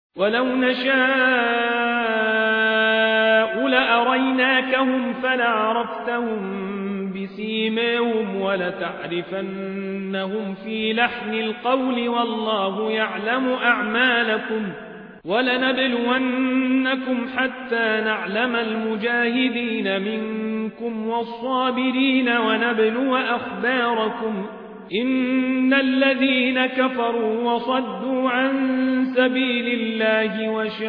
ولو نشاء لأريناكهم فلعرفتهم بسيماهم ولتعرفنهم في لحن القول والله يعلم أعمالكم ولنبلونكم حتى نعلم المجاهدين منكم والصابرين ونبلو أخباركم إن الذين كفروا وصدوا عن سبيل الله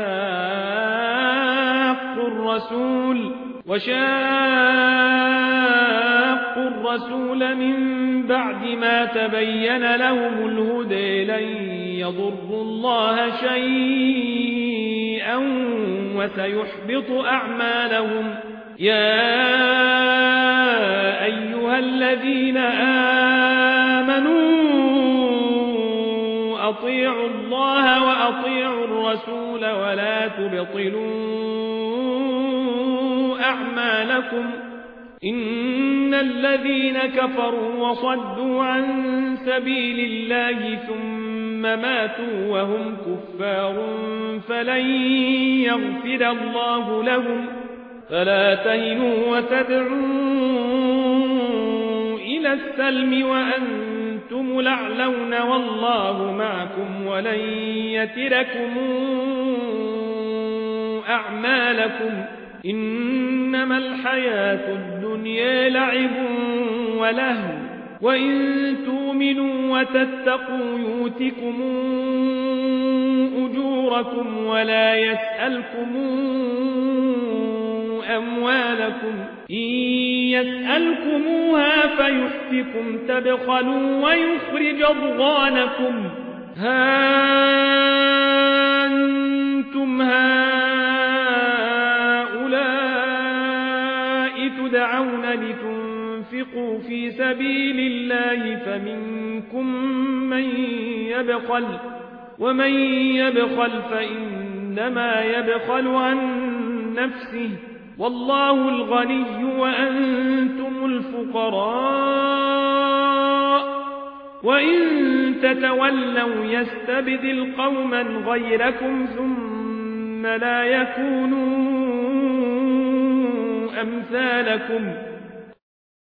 وشاقوا الرسول من بعد ما تبين لهم الهدى لن يضروا الله شيئا وسيحبط أعمالهم يا أيها الذين آمنوا أطيعوا الله وأطيعوا الرسول ولا تبطلوا أعمالكم إن الذين كفروا وصدوا عن سبيل الله ثم ماتوا وهم كفار فلن يغفر الله لهم فلا تهنوا وتدعوا إلى السلم وأنتم الأعلون والله معكم ولن يتركم أعمالكم إنما الحياة الدنيا لعب ولهو وإن تؤمنوا وتتقوا يؤتكم أجوركم ولا يسألكم أموالكم إن يسألكموها فيحفكم تبخلوا ويخرج أضغانكم ها أنتم هؤلاء تدعون لتنفقوا في سبيل الله فمنكم من يبخل ومن يبخل فإنما يبخل عن نفسه والله الغني وأنتم الفقراء وإن تتولوا يستبدل قوما غيركم ثم لا يكونوا أمثالكم